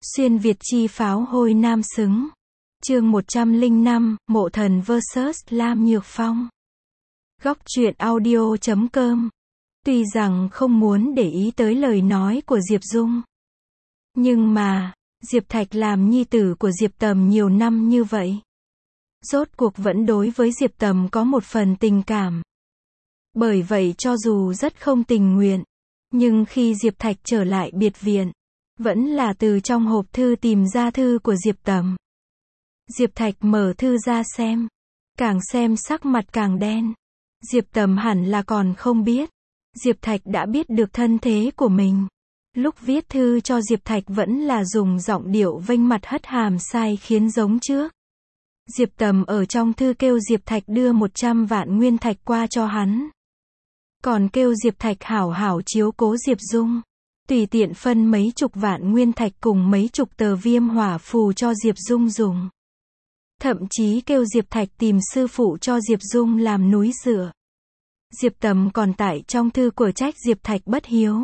Xuyên Việt chi pháo hôi nam xứng. Chương 105, Mộ Thần vs Lam Nhược Phong. Góc truyện audio.com. Tuy rằng không muốn để ý tới lời nói của Diệp Dung, nhưng mà, Diệp Thạch làm nhi tử của Diệp Tầm nhiều năm như vậy, rốt cuộc vẫn đối với Diệp Tầm có một phần tình cảm. Bởi vậy cho dù rất không tình nguyện, nhưng khi Diệp Thạch trở lại biệt viện, vẫn là từ trong hộp thư tìm ra thư của Diệp Tầm. Diệp Thạch mở thư ra xem, càng xem sắc mặt càng đen. Diệp Tầm hẳn là còn không biết, Diệp Thạch đã biết được thân thế của mình. Lúc viết thư cho Diệp Thạch vẫn là dùng giọng điệu vênh mặt hất hàm sai khiến giống trước. Diệp Tầm ở trong thư kêu Diệp Thạch đưa 100 vạn nguyên thạch qua cho hắn. Còn kêu Diệp Thạch hảo hảo chiếu cố Diệp Dung. Tùy tiện phân mấy chục vạn nguyên thạch cùng mấy chục tờ viêm hỏa phù cho Diệp Dung dùng. Thậm chí kêu Diệp Thạch tìm sư phụ cho Diệp Dung làm núi dựa. Diệp Tầm còn tại trong thư của trách Diệp Thạch bất hiếu.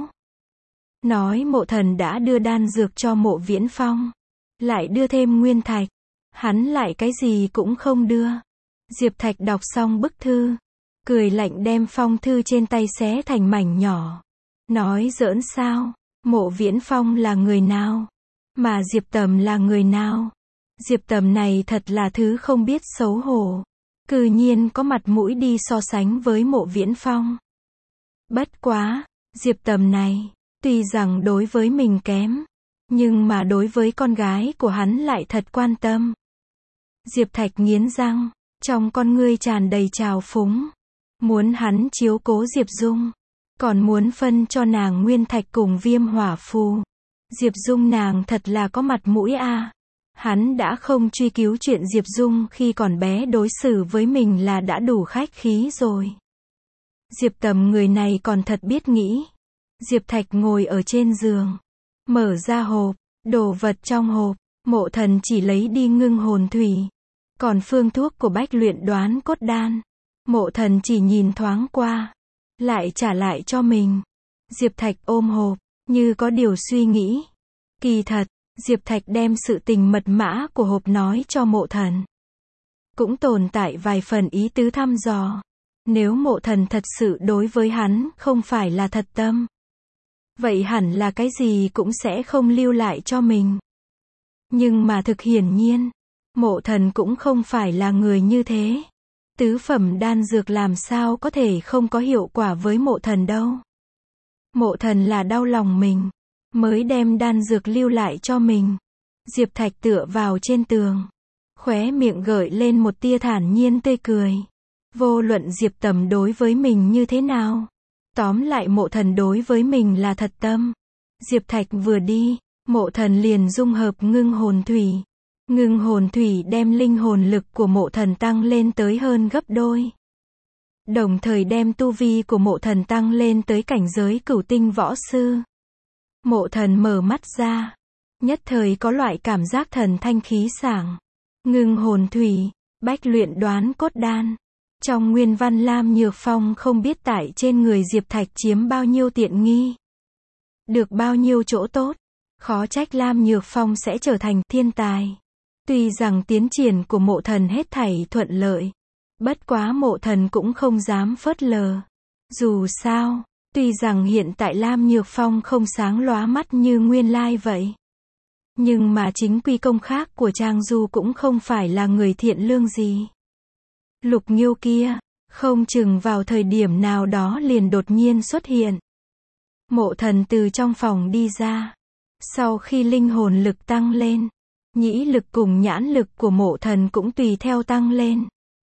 Nói Mộ Thần đã đưa đan dược cho Mộ Viễn Phong, lại đưa thêm nguyên thạch, hắn lại cái gì cũng không đưa. Diệp Thạch đọc xong bức thư, cười lạnh đem phong thư trên tay xé thành mảnh nhỏ. Nói giỡn sao, Mộ Viễn Phong là người nào, mà Diệp Tầm là người nào. Diệp Tầm này thật là thứ không biết xấu hổ, cư nhiên có mặt mũi đi so sánh với Mộ Viễn Phong. Bất quá, Diệp Tầm này, tuy rằng đối với mình kém, nhưng mà đối với con gái của hắn lại thật quan tâm. Diệp Thạch nghiến răng, trong con ngươi tràn đầy trào phúng, muốn hắn chiếu cố Diệp Dung, còn muốn phân cho nàng nguyên thạch cùng viêm hỏa phù. Diệp Dung nàng thật là có mặt mũi a. Hắn đã không truy cứu chuyện Diệp Dung khi còn bé đối xử với mình là đã đủ khách khí rồi. Diệp Tầm người này còn thật biết nghĩ. Diệp Thạch ngồi ở trên giường, mở ra hộp, đồ vật trong hộp, Mộ Thần chỉ lấy đi ngưng hồn thủy. Còn phương thuốc của bách luyện đoán cốt đan, Mộ Thần chỉ nhìn thoáng qua, lại trả lại cho mình. Diệp Thạch ôm hộp, như có điều suy nghĩ. Kỳ thật, Diệp Thạch đem sự tình mật mã của hộp nói cho Mộ Thần. Cũng tồn tại vài phần ý tứ thăm dò. Nếu Mộ Thần thật sự đối với hắn không phải là thật tâm, vậy hẳn là cái gì cũng sẽ không lưu lại cho mình. Nhưng mà thực hiển nhiên, Mộ Thần cũng không phải là người như thế. Tứ phẩm đan dược làm sao có thể không có hiệu quả với Mộ Thần đâu. Mộ Thần là đau lòng mình, mới đem đan dược lưu lại cho mình. Diệp Thạch tựa vào trên tường, khóe miệng gợi lên một tia thản nhiên tươi cười. Vô luận Diệp Tầm đối với mình như thế nào, tóm lại Mộ Thần đối với mình là thật tâm. Diệp Thạch vừa đi, Mộ Thần liền dung hợp ngưng hồn thủy. Ngưng hồn thủy đem linh hồn lực của Mộ Thần tăng lên tới hơn gấp đôi. Đồng thời đem tu vi của Mộ Thần tăng lên tới cảnh giới cửu tinh võ sư. Mộ Thần mở mắt ra, nhất thời có loại cảm giác thần thanh khí sảng. Ngưng hồn thủy, bách luyện đoán cốt đan. Trong nguyên văn Lam Nhược Phong không biết tại trên người Diệp Thạch chiếm bao nhiêu tiện nghi, được bao nhiêu chỗ tốt, khó trách Lam Nhược Phong sẽ trở thành thiên tài. Tuy rằng tiến triển của Mộ Thần hết thảy thuận lợi, bất quá Mộ Thần cũng không dám phớt lờ. Dù sao, tuy rằng hiện tại Lam Nhược Phong không sáng lóa mắt như nguyên lai vậy, nhưng mà chính quy công khác của Trang Du cũng không phải là người thiện lương gì. Lục Nghiêu kia, không chừng vào thời điểm nào đó liền đột nhiên xuất hiện. Mộ Thần từ trong phòng đi ra. Sau khi linh hồn lực tăng lên, nhĩ lực cùng nhãn lực của Mộ Thần cũng tùy theo tăng lên.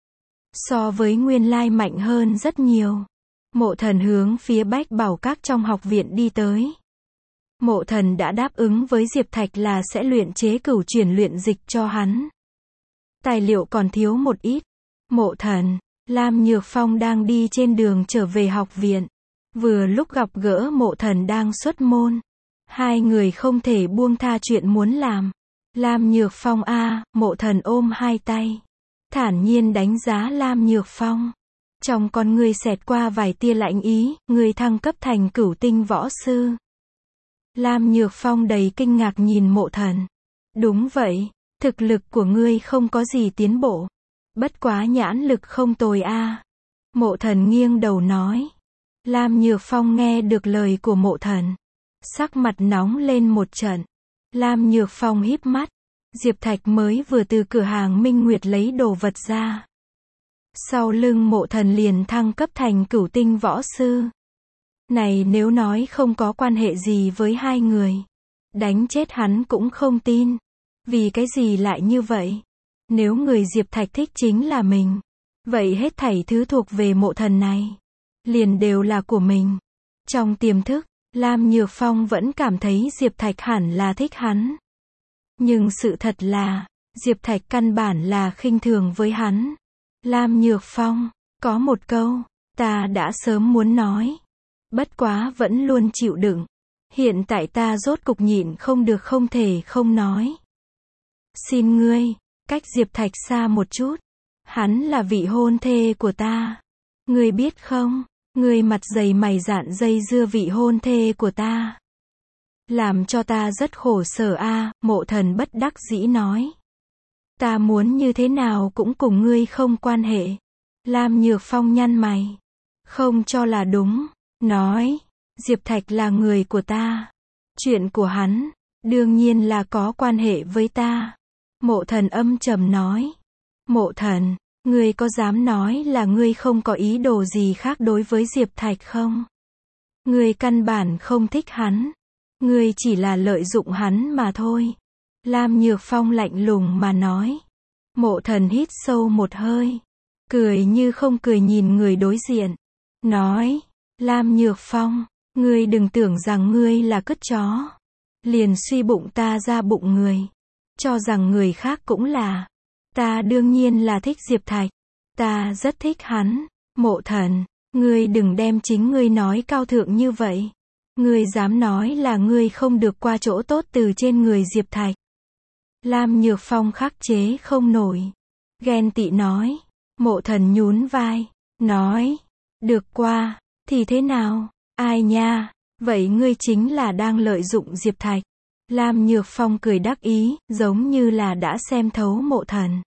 So với nguyên lai mạnh hơn rất nhiều. Mộ Thần hướng phía Bách Bảo Các trong học viện đi tới. Mộ Thần đã đáp ứng với Diệp Thạch là sẽ luyện chế cửu chuyển luyện dịch cho hắn. Tài liệu còn thiếu một ít. Mộ Thần, Lam Nhược Phong đang đi trên đường trở về học viện. Vừa lúc gặp gỡ Mộ Thần đang xuất môn. Hai người không thể buông tha chuyện muốn làm. Lam Nhược Phong a, Mộ Thần ôm hai tay, thản nhiên đánh giá Lam Nhược Phong. Trong con ngươi xẹt qua vài tia lạnh ý, ngươi thăng cấp thành cửu tinh võ sư. Lam Nhược Phong đầy kinh ngạc nhìn Mộ Thần. Đúng vậy, thực lực của ngươi không có gì tiến bộ. Bất quá nhãn lực không tồi a. Mộ Thần nghiêng đầu nói. Lam Nhược Phong nghe được lời của Mộ Thần. Sắc mặt nóng lên một trận. Lam Nhược Phong híp mắt. Diệp Thạch mới vừa từ cửa hàng Minh Nguyệt lấy đồ vật ra. Sau lưng Mộ Thần liền thăng cấp thành cửu tinh võ sư. Này nếu nói không có quan hệ gì với hai người. Đánh chết hắn cũng không tin. Vì cái gì lại như vậy? Nếu người Diệp Thạch thích chính là mình. Vậy hết thảy thứ thuộc về Mộ Thần này. Liền đều là của mình. Trong tiềm thức, Lam Nhược Phong vẫn cảm thấy Diệp Thạch hẳn là thích hắn. Nhưng sự thật là, Diệp Thạch căn bản là khinh thường với hắn. Lam Nhược Phong, có một câu, ta đã sớm muốn nói. Bất quá vẫn luôn chịu đựng. Hiện tại ta rốt cục nhịn không được không thể không nói. Xin ngươi, cách Diệp Thạch xa một chút. Hắn là vị hôn thê của ta. Ngươi biết không, ngươi mặt dày mày dạn dây dưa vị hôn thê của ta. Làm cho ta rất khổ sở a. Mộ Thần bất đắc dĩ nói. Ta muốn như thế nào cũng cùng ngươi không quan hệ. Lam Nhược Phong nhăn mày. Không cho là đúng. Nói, Diệp Thạch là người của ta. Chuyện của hắn, đương nhiên là có quan hệ với ta. Mộ Thần âm trầm nói. Mộ Thần, ngươi có dám nói là ngươi không có ý đồ gì khác đối với Diệp Thạch không? Ngươi căn bản không thích hắn. Ngươi chỉ là lợi dụng hắn mà thôi. Lam Nhược Phong lạnh lùng mà nói. Mộ Thần hít sâu một hơi. Cười như không cười nhìn người đối diện. Nói, Lam Nhược Phong, ngươi đừng tưởng rằng ngươi là cứt chó. Liền suy bụng ta ra bụng người. Cho rằng người khác cũng là. Ta đương nhiên là thích Diệp Thạch. Ta rất thích hắn. Mộ Thần, ngươi đừng đem chính ngươi nói cao thượng như vậy. Ngươi dám nói là ngươi không được qua chỗ tốt từ trên người Diệp Thạch. Lam Nhược Phong khắc chế không nổi. Ghen tị nói. Mộ Thần nhún vai. Nói. Được qua. Thì thế nào? Ai nha? Vậy ngươi chính là đang lợi dụng Diệp Thạch. Lam Nhược Phong cười đắc ý, giống như là đã xem thấu Mộ Thần.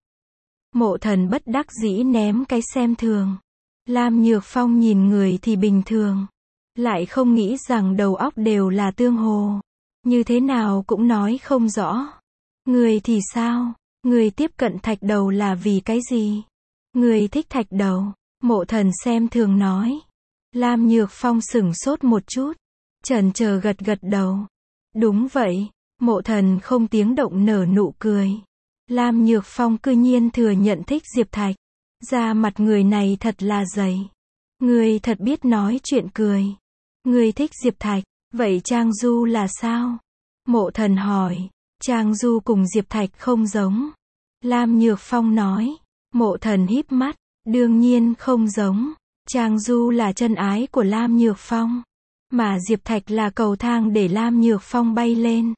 Mộ Thần bất đắc dĩ ném cái xem thường. Lam Nhược Phong nhìn người thì bình thường. Lại không nghĩ rằng đầu óc đều là tương hồ. Như thế nào cũng nói không rõ. Người thì sao? Người tiếp cận Thạch Đầu là vì cái gì? Người thích Thạch Đầu. Mộ Thần xem thường nói. Lam Nhược Phong sửng sốt một chút. Chần chờ gật gật đầu. Đúng vậy. Mộ Thần không tiếng động nở nụ cười. Lam Nhược Phong cư nhiên thừa nhận thích Diệp Thạch. Da mặt người này thật là dày. Người thật biết nói chuyện cười. Người thích Diệp Thạch. Vậy Trang Du là sao? Mộ Thần hỏi. Trang Du cùng Diệp Thạch không giống. Lam Nhược Phong nói. Mộ Thần híp mắt. Đương nhiên không giống. Trang Du là chân ái của Lam Nhược Phong. Mà Diệp Thạch là cầu thang để Lam Nhược Phong bay lên.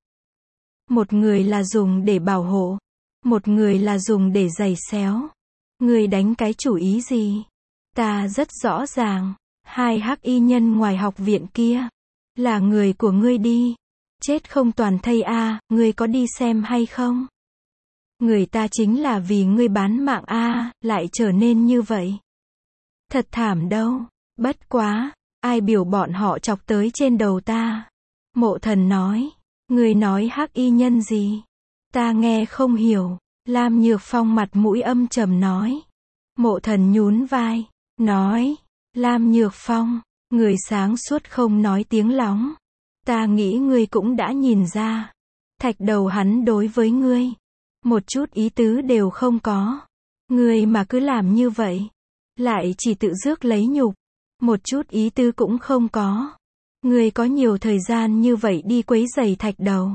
Một người là dùng để bảo hộ. Một người là dùng để giày xéo. Người đánh cái chủ ý gì? Ta rất rõ ràng. Hai hắc y nhân ngoài học viện kia. Là người của ngươi đi. Chết không toàn thây a. Ngươi có đi xem hay không? Người ta chính là vì ngươi bán mạng a. Lại trở nên như vậy. Thật thảm đâu. Bất quá. Ai biểu bọn họ chọc tới trên đầu ta? Mộ Thần nói. Người nói hắc y nhân gì? Ta nghe không hiểu. Lam Nhược Phong mặt mũi âm trầm nói. Mộ Thần nhún vai. Nói. Lam Nhược Phong. Người sáng suốt không nói tiếng lóng. Ta nghĩ ngươi cũng đã nhìn ra. Thạch Đầu hắn đối với ngươi. Một chút ý tứ đều không có. Ngươi mà cứ làm như vậy. Lại chỉ tự rước lấy nhục. Một chút ý tứ cũng không có. Ngươi có nhiều thời gian như vậy đi quấy rầy Thạch Đầu.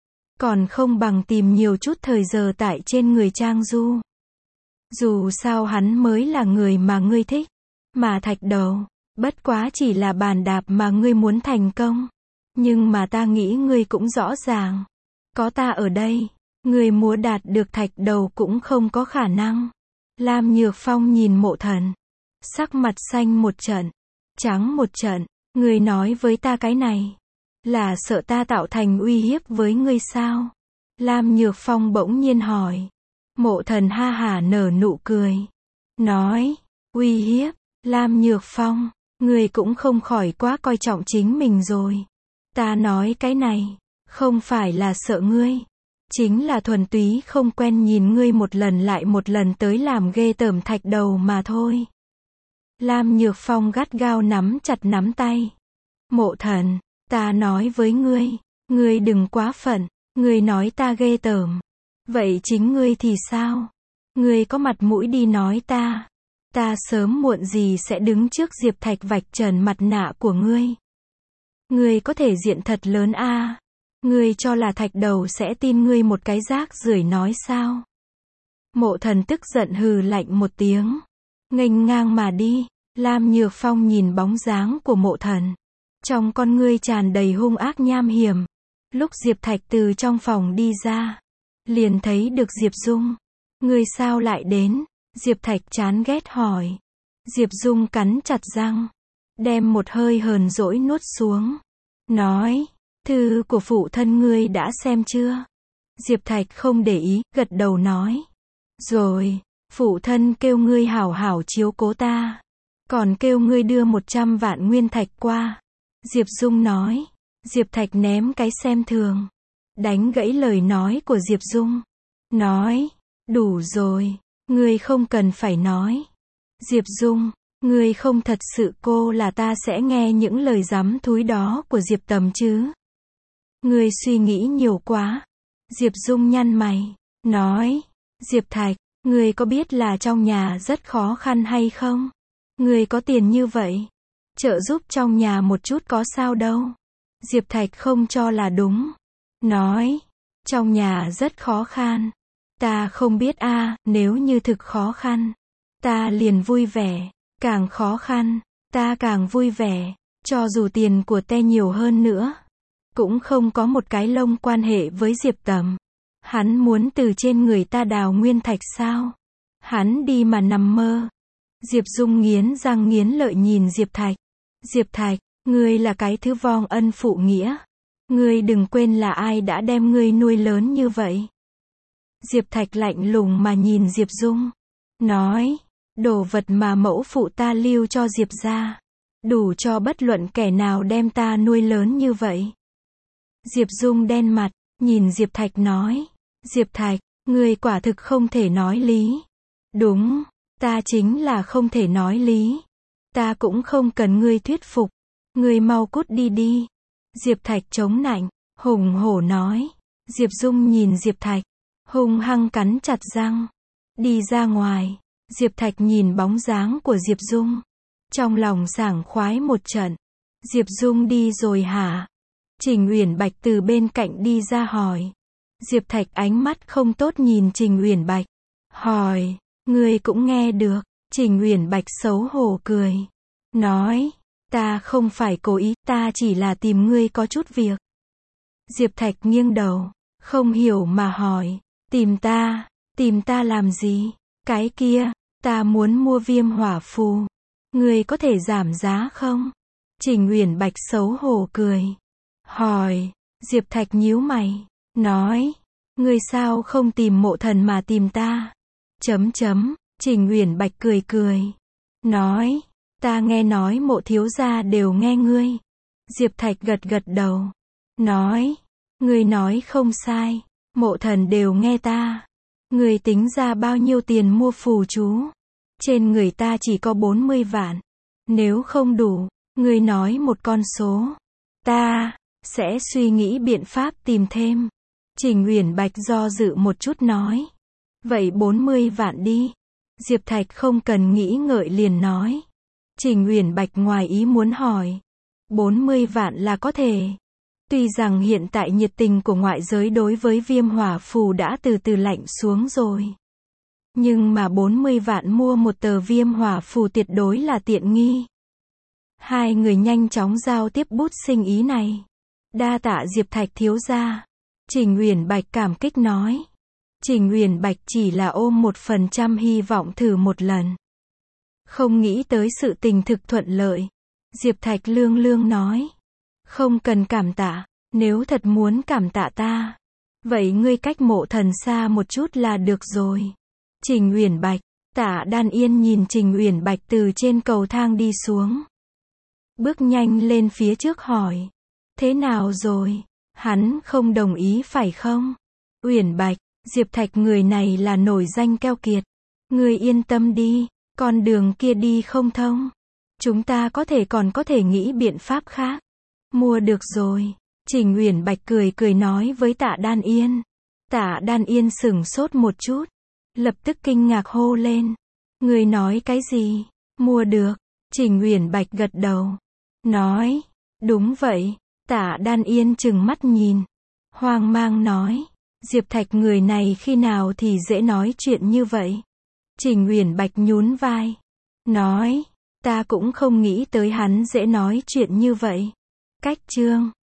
Còn không bằng tìm nhiều chút thời giờ tại trên người Trang Du. Dù sao hắn mới là người mà ngươi thích. Mà Thạch Đầu, bất quá chỉ là bàn đạp mà ngươi muốn thành công. Nhưng mà ta nghĩ ngươi cũng rõ ràng. Có ta ở đây, ngươi muốn đạt được Thạch Đầu cũng không có khả năng. Lam Nhược Phong nhìn Mộ Thần. Sắc mặt xanh một trận. Trắng một trận. Ngươi nói với ta cái này. Là sợ ta tạo thành uy hiếp với ngươi sao? Lam Nhược Phong bỗng nhiên hỏi. Mộ Thần ha hả nở nụ cười. Nói, uy hiếp, Lam Nhược Phong, ngươi cũng không khỏi quá coi trọng chính mình rồi. Ta nói cái này, không phải là sợ ngươi. Chính là thuần túy không quen nhìn ngươi một lần lại một lần tới làm ghê tởm Thạch Đầu mà thôi. Lam Nhược Phong gắt gao nắm chặt nắm tay. Mộ Thần, ta nói với ngươi đừng quá phận, ngươi nói ta ghê tởm. Vậy chính ngươi thì sao? Ngươi có mặt mũi đi nói ta. Ta sớm muộn gì sẽ đứng trước Diệp Thạch vạch trần mặt nạ của ngươi. Ngươi có thể diện thật lớn a. Ngươi cho là Thạch Đầu sẽ tin ngươi một cái rác rưởi nói sao? Mộ Thần tức giận hừ lạnh một tiếng. Nghênh ngang mà đi. Lam Nhược Phong nhìn bóng dáng của Mộ Thần. Trong con ngươi tràn đầy hung ác nham hiểm. Lúc Diệp Thạch từ trong phòng đi ra, liền thấy được Diệp Dung. Ngươi sao lại đến? Diệp Thạch chán ghét hỏi. Diệp Dung cắn chặt răng, đem một hơi hờn dỗi nuốt xuống. Nói, thư của phụ thân ngươi đã xem chưa? Diệp Thạch không để ý, gật đầu nói. Rồi, phụ thân kêu ngươi hảo hảo chiếu cố ta. Còn kêu ngươi đưa 100 vạn nguyên thạch qua. Diệp Dung nói. Diệp Thạch ném cái xem thường, đánh gãy lời nói của Diệp Dung. Nói, đủ rồi, ngươi không cần phải nói. Diệp Dung, ngươi không thật sự cô là ta sẽ nghe những lời dám thúi đó của Diệp Tầm chứ? Ngươi suy nghĩ nhiều quá. Diệp Dung nhăn mày, nói, Diệp Thạch, ngươi có biết là trong nhà rất khó khăn hay không? Ngươi có tiền như vậy, trợ giúp trong nhà một chút có sao đâu. Diệp Thạch không cho là đúng. Nói, trong nhà rất khó khăn. Ta không biết a, nếu như thực khó khăn, ta liền vui vẻ. Càng khó khăn, ta càng vui vẻ. Cho dù tiền của te nhiều hơn nữa, cũng không có một cái lông quan hệ với Diệp Tầm. Hắn muốn từ trên người ta đào nguyên thạch sao? Hắn đi mà nằm mơ. Diệp Dung nghiến răng nghiến lợi nhìn Diệp Thạch. Diệp Thạch, ngươi là cái thứ vong ân phụ nghĩa. Ngươi đừng quên là ai đã đem ngươi nuôi lớn như vậy. Diệp Thạch lạnh lùng mà nhìn Diệp Dung. Nói, đồ vật mà mẫu phụ ta lưu cho Diệp gia, đủ cho bất luận kẻ nào đem ta nuôi lớn như vậy. Diệp Dung đen mặt, nhìn Diệp Thạch nói. Diệp Thạch, ngươi quả thực không thể nói lý. Đúng, ta chính là không thể nói lý. Ta cũng không cần ngươi thuyết phục. Ngươi mau cút đi đi. Diệp Thạch chống nạnh, hùng hổ nói. Diệp Dung nhìn Diệp Thạch, hung hăng cắn chặt răng, đi ra ngoài. Diệp Thạch nhìn bóng dáng của Diệp Dung, trong lòng sảng khoái một trận. Diệp Dung đi rồi hả? Trình Uyển Bạch từ bên cạnh đi ra hỏi. Diệp Thạch ánh mắt không tốt nhìn Trình Uyển Bạch, hỏi, ngươi cũng nghe được? Trình Uyển Bạch xấu hổ cười, nói, ta không phải cố ý, ta chỉ là tìm ngươi có chút việc. Diệp Thạch nghiêng đầu, không hiểu mà hỏi, tìm ta làm gì? Cái kia, ta muốn mua viêm hỏa phù, ngươi có thể giảm giá không? Trình Uyển Bạch xấu hổ cười, hỏi. Diệp Thạch nhíu mày, nói, ngươi sao không tìm Mộ Thần mà tìm ta? Trình Uyển Bạch cười cười, nói, ta nghe nói Mộ thiếu gia đều nghe ngươi. Diệp Thạch gật gật đầu, nói, ngươi nói không sai, Mộ Thần đều nghe ta. Ngươi tính ra bao nhiêu tiền mua phù chú? Trên người ta chỉ có 40 vạn. Nếu không đủ, ngươi nói một con số, ta sẽ suy nghĩ biện pháp tìm thêm. Trình Uyển Bạch do dự một chút nói, vậy 40 vạn đi. Diệp Thạch không cần nghĩ ngợi liền nói. Trình Uyển Bạch ngoài ý muốn hỏi, 40 vạn là có thể. Tuy rằng hiện tại nhiệt tình của ngoại giới đối với viêm hỏa phù đã từ từ lạnh xuống rồi, nhưng mà 40 vạn mua một tờ viêm hỏa phù tuyệt đối là tiện nghi. Hai người nhanh chóng giao tiếp bút sinh ý này. Đa tạ Diệp Thạch thiếu gia. Trình Uyển Bạch cảm kích nói. Trình Uyển Bạch chỉ là ôm 1% hy vọng thử một lần, không nghĩ tới sự tình thực thuận lợi. Diệp Thạch lương lương nói, Không cần cảm tạ, nếu thật muốn cảm tạ ta, vậy ngươi cách Mộ Thần xa một chút là được rồi. Trình Uyển Bạch, Tạ Đan Yên nhìn Trình Uyển Bạch từ trên cầu thang đi xuống. Bước nhanh lên phía trước hỏi. Thế nào rồi? Hắn không đồng ý phải không? Uyển Bạch, Diệp Thạch người này là nổi danh keo kiệt. Ngươi yên tâm đi, con đường kia đi không thông. Chúng ta còn có thể nghĩ biện pháp khác. Mua được rồi. Trình Uyển Bạch cười cười nói với Tạ Đan Yên. Tạ Đan Yên sửng sốt một chút. Lập tức kinh ngạc hô lên. Ngươi nói cái gì? Mua được. Trình Uyển Bạch gật đầu. Nói. Đúng vậy. Tạ Đan Yên trừng mắt nhìn. Hoang mang nói. Diệp Thạch người này khi nào thì dễ nói chuyện như vậy? Trình Uyển Bạch nhún vai. Nói. Ta cũng không nghĩ tới hắn dễ nói chuyện như vậy. Cách chương